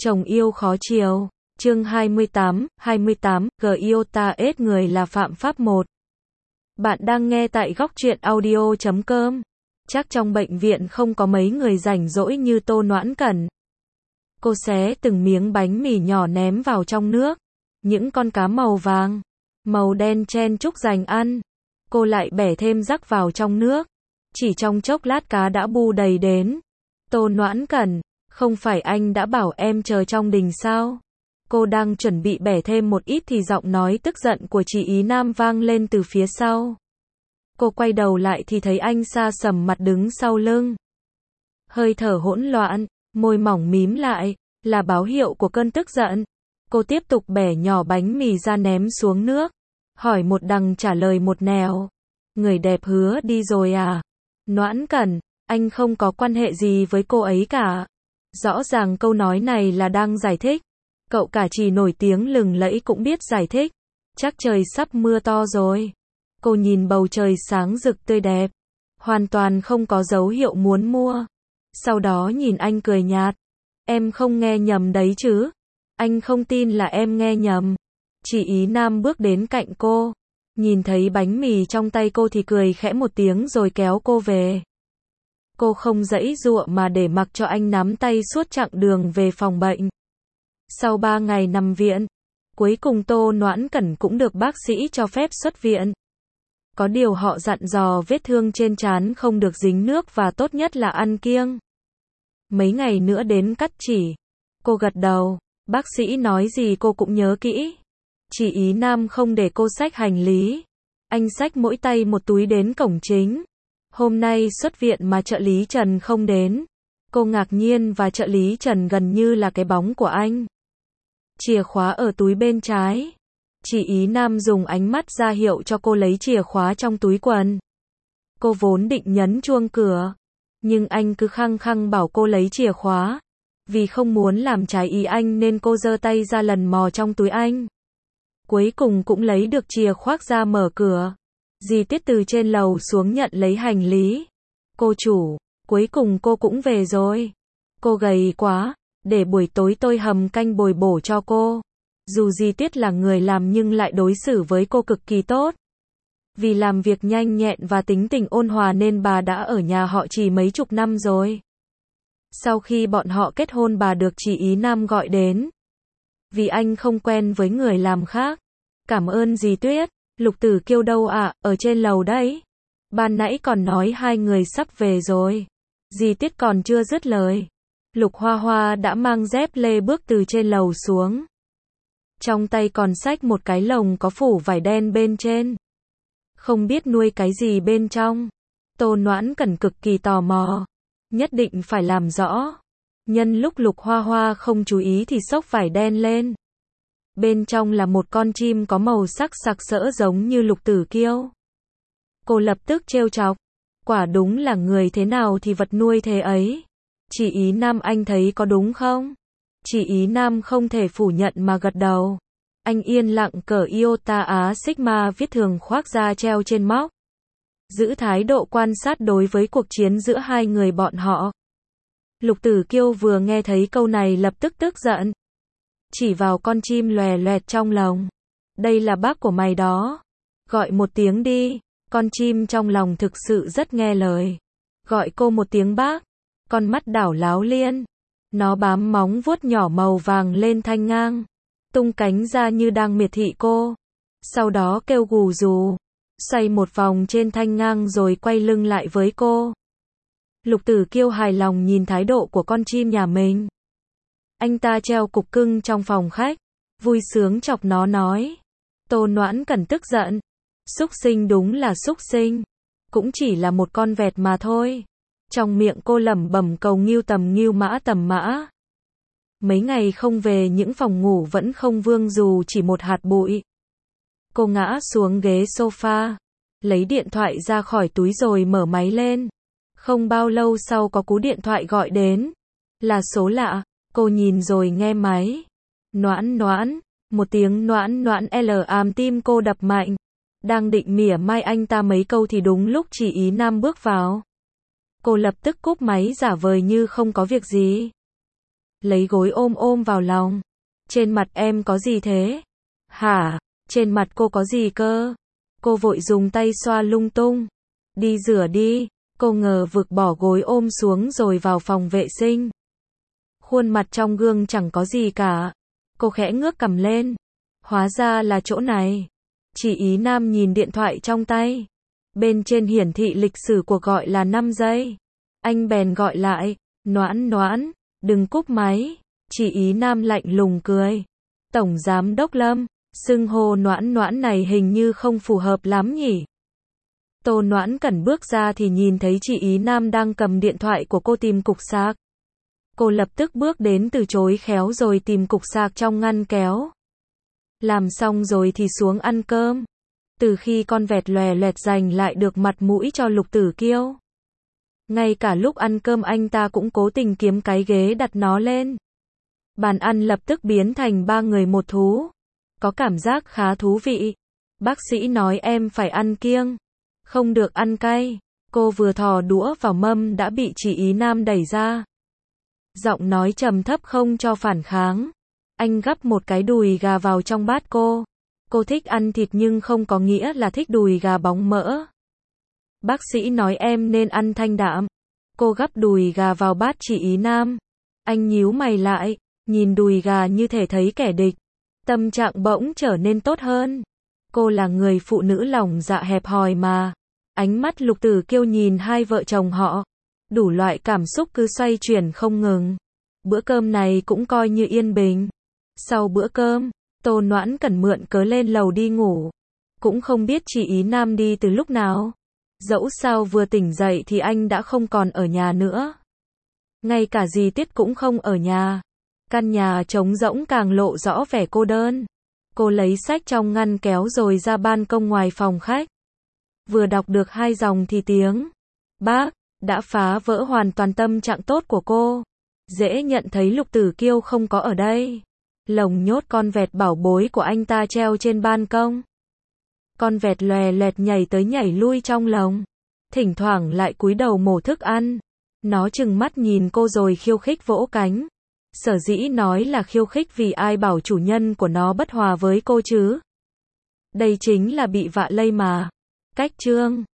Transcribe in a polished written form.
Chồng yêu khó chiều. Chương 28, Giota ết người là phạm pháp 1. Bạn đang nghe tại góc truyện audio.com. Chắc trong bệnh viện không có mấy người rảnh rỗi như Tô Noãn Cẩn. Cô xé từng miếng bánh mì nhỏ ném vào trong nước. Những con cá màu vàng, màu đen chen chúc dành ăn. Cô lại bẻ thêm rắc vào trong nước. Chỉ trong chốc lát cá đã bu đầy đến. Tô Noãn Cẩn, không phải anh đã bảo em chờ trong đình sao? Cô đang chuẩn bị bẻ thêm một ít thì giọng nói tức giận của chị Ý Nam vang lên từ phía sau. Cô quay đầu lại thì thấy anh xa sầm mặt đứng sau lưng. Hơi thở hỗn loạn, môi mỏng mím lại, là báo hiệu của cơn tức giận. Cô tiếp tục bẻ nhỏ bánh mì ra ném xuống nước. Hỏi một đằng trả lời một nẻo. Người đẹp hứa đi rồi à? Noãn Cẩn, anh không có quan hệ gì với cô ấy cả. Rõ ràng câu nói này là đang giải thích. Cậu cả chỉ nổi tiếng lừng lẫy cũng biết giải thích. Chắc trời sắp mưa to rồi. Cô nhìn bầu trời sáng rực tươi đẹp. Hoàn toàn không có dấu hiệu muốn mua. Sau đó nhìn anh cười nhạt. Em không nghe nhầm đấy chứ? Anh không tin là em nghe nhầm. Chị Ý Nam bước đến cạnh cô. Nhìn thấy bánh mì trong tay cô thì cười khẽ một tiếng rồi kéo cô về. Cô không giãy giụa mà để mặc cho anh nắm tay suốt chặng đường về phòng bệnh. Sau 3 ngày nằm viện, cuối cùng Tô Noãn Cẩn cũng được bác sĩ cho phép xuất viện. Có điều họ dặn dò vết thương trên trán không được dính nước và tốt nhất là ăn kiêng. Mấy ngày nữa đến cắt chỉ. Cô gật đầu, bác sĩ nói gì cô cũng nhớ kỹ. Chị Ý Nam không để cô xách hành lý. Anh xách mỗi tay một túi đến cổng chính. Hôm nay xuất viện mà trợ lý Trần không đến. Cô ngạc nhiên và trợ lý Trần gần như là cái bóng của anh. Chìa khóa ở túi bên trái. Chị Ý Nam dùng ánh mắt ra hiệu cho cô lấy chìa khóa trong túi quần. Cô vốn định nhấn chuông cửa. Nhưng anh cứ khăng khăng bảo cô lấy chìa khóa. Vì không muốn làm trái ý anh nên cô giơ tay ra lần mò trong túi anh. Cuối cùng cũng lấy được chìa khóa ra mở cửa. Dì Tiết từ trên lầu xuống nhận lấy hành lý. Cô chủ, cuối cùng cô cũng về rồi. Cô gầy quá, để buổi tối tôi hầm canh bồi bổ cho cô. Dù dì Tiết là người làm nhưng lại đối xử với cô cực kỳ tốt. Vì làm việc nhanh nhẹn và tính tình ôn hòa nên bà đã ở nhà họ chỉ mấy chục năm rồi. Sau khi bọn họ kết hôn bà được chị Ý Nam gọi đến. Vì anh không quen với người làm khác. Cảm ơn dì Tuyết. Lục Tử Kiêu đâu ạ? Ở trên lầu đấy. Ban nãy còn nói hai người sắp về rồi. Dì Tiết còn chưa dứt lời. Lục Hoa Hoa đã mang dép lê bước từ trên lầu xuống. Trong tay còn xách một cái lồng có phủ vải đen bên trên. Không biết nuôi cái gì bên trong. Tô Noãn Cẩn cực kỳ tò mò. Nhất định phải làm rõ. Nhân lúc Lục Hoa Hoa không chú ý thì xốc vải đen lên. Bên trong là một con chim có màu sắc sặc sỡ giống như Lục Tử Kiêu. Cô lập tức trêu chọc. Quả đúng là người thế nào thì vật nuôi thế ấy. Chị Ý Nam anh thấy có đúng không? Chị Ý Nam không thể phủ nhận mà gật đầu. Anh yên lặng cởi Iota Á Sigma viết thường khoác ra treo trên móc. Giữ thái độ quan sát đối với cuộc chiến giữa hai người bọn họ. Lục Tử Kiêu vừa nghe thấy câu này lập tức tức giận. Chỉ vào con chim lòe loẹt trong lồng. Đây là bác của mày đó. Gọi một tiếng đi. Con chim trong lòng thực sự rất nghe lời. Gọi cô một tiếng bác. Con mắt đảo láo liên. Nó bám móng vuốt nhỏ màu vàng lên thanh ngang. Tung cánh ra như đang miệt thị cô. Sau đó kêu gù rù. Xoay một vòng trên thanh ngang rồi quay lưng lại với cô. Lục Tử Kiêu hài lòng nhìn thái độ của con chim nhà mình. Anh ta treo cục cưng trong phòng khách. Vui sướng chọc nó nói. Tô Noãn Cẩn tức giận. Súc sinh đúng là súc sinh. Cũng chỉ là một con vẹt mà thôi. Trong miệng cô lẩm bẩm cầu nghêu tầm mã. Mấy ngày không về những phòng ngủ vẫn không vương dù chỉ một hạt bụi. Cô ngã xuống ghế sofa. Lấy điện thoại ra khỏi túi rồi mở máy lên. Không bao lâu sau có cú điện thoại gọi đến. Là số lạ. Cô nhìn rồi nghe máy. Noãn Noãn. Một tiếng noãn noãn ám tim cô đập mạnh. Đang định mỉa mai anh ta mấy câu thì đúng lúc chị Ý Nam bước vào. Cô lập tức cúp máy giả vờ như không có việc gì. lấy gối ôm ôm vào lòng. Trên mặt em có gì thế? Hả? Trên mặt cô có gì cơ? Cô vội dùng tay xoa lung tung. Đi rửa đi. Cô ngờ vực bỏ gối ôm xuống rồi vào phòng vệ sinh. Khuôn mặt trong gương chẳng có gì cả. Cô khẽ ngước cằm lên. Hóa ra là chỗ này. Chỉ Ý Nam nhìn điện thoại trong tay. Bên trên hiển thị lịch sử cuộc gọi là 5 giây. Anh bèn gọi lại. Noãn Noãn, đừng cúp máy. Chỉ Ý Nam lạnh lùng cười. Tổng Giám đốc Lâm, xưng hô Noãn Noãn này hình như không phù hợp lắm nhỉ. Tô Noãn Cẩn bước ra thì nhìn thấy chị Ý Nam đang cầm điện thoại của cô tìm cục sạc. Cô lập tức bước đến từ chối khéo rồi tìm cục sạc trong ngăn kéo. Làm xong rồi thì xuống ăn cơm. Từ khi con vẹt lòe loẹt giành lại được mặt mũi cho Lục Tử Kiêu. Ngay cả lúc ăn cơm anh ta cũng cố tình kiếm cái ghế đặt nó lên. Bàn ăn lập tức biến thành 3 người một thú. Có cảm giác khá thú vị. Bác sĩ nói em phải ăn kiêng. Không được ăn cay. Cô vừa thò đũa vào mâm đã bị chị Ý Nam đẩy ra. Giọng nói trầm thấp không cho phản kháng. Anh gắp một cái đùi gà vào trong bát cô. Cô thích ăn thịt nhưng không có nghĩa là thích đùi gà bóng mỡ. Bác sĩ nói em nên ăn thanh đạm. Cô gắp đùi gà vào bát chị Ý Nam. Anh nhíu mày lại, nhìn đùi gà như thể thấy kẻ địch. Tâm trạng bỗng trở nên tốt hơn. Cô là người phụ nữ lòng dạ hẹp hòi mà. Ánh mắt Lục Tử Kiêu nhìn hai vợ chồng họ. Đủ loại cảm xúc cứ xoay chuyển không ngừng. Bữa cơm này cũng coi như yên bình. Sau bữa cơm, Tô Noãn Cẩn mượn cớ lên lầu đi ngủ. Cũng không biết chị Ý Nam đi từ lúc nào. Dẫu sao vừa tỉnh dậy thì anh đã không còn ở nhà nữa. Ngay cả dì Tiết cũng không ở nhà. Căn nhà trống rỗng càng lộ rõ vẻ cô đơn. Cô lấy sách trong ngăn kéo rồi ra ban công ngoài phòng khách. Vừa đọc được 2 dòng thì tiếng bác đã phá vỡ hoàn toàn tâm trạng tốt của cô. Dễ nhận thấy Lục Tử Kiêu không có ở đây. Lồng nhốt con vẹt bảo bối của anh ta treo trên ban công. Con vẹt lòe loẹt nhảy tới nhảy lui trong lồng. Thỉnh thoảng lại cúi đầu mổ thức ăn. Nó trừng mắt nhìn cô rồi khiêu khích vỗ cánh. Sở dĩ nói là khiêu khích vì ai bảo chủ nhân của nó bất hòa với cô chứ. Đây chính là bị vạ lây mà. Cách chương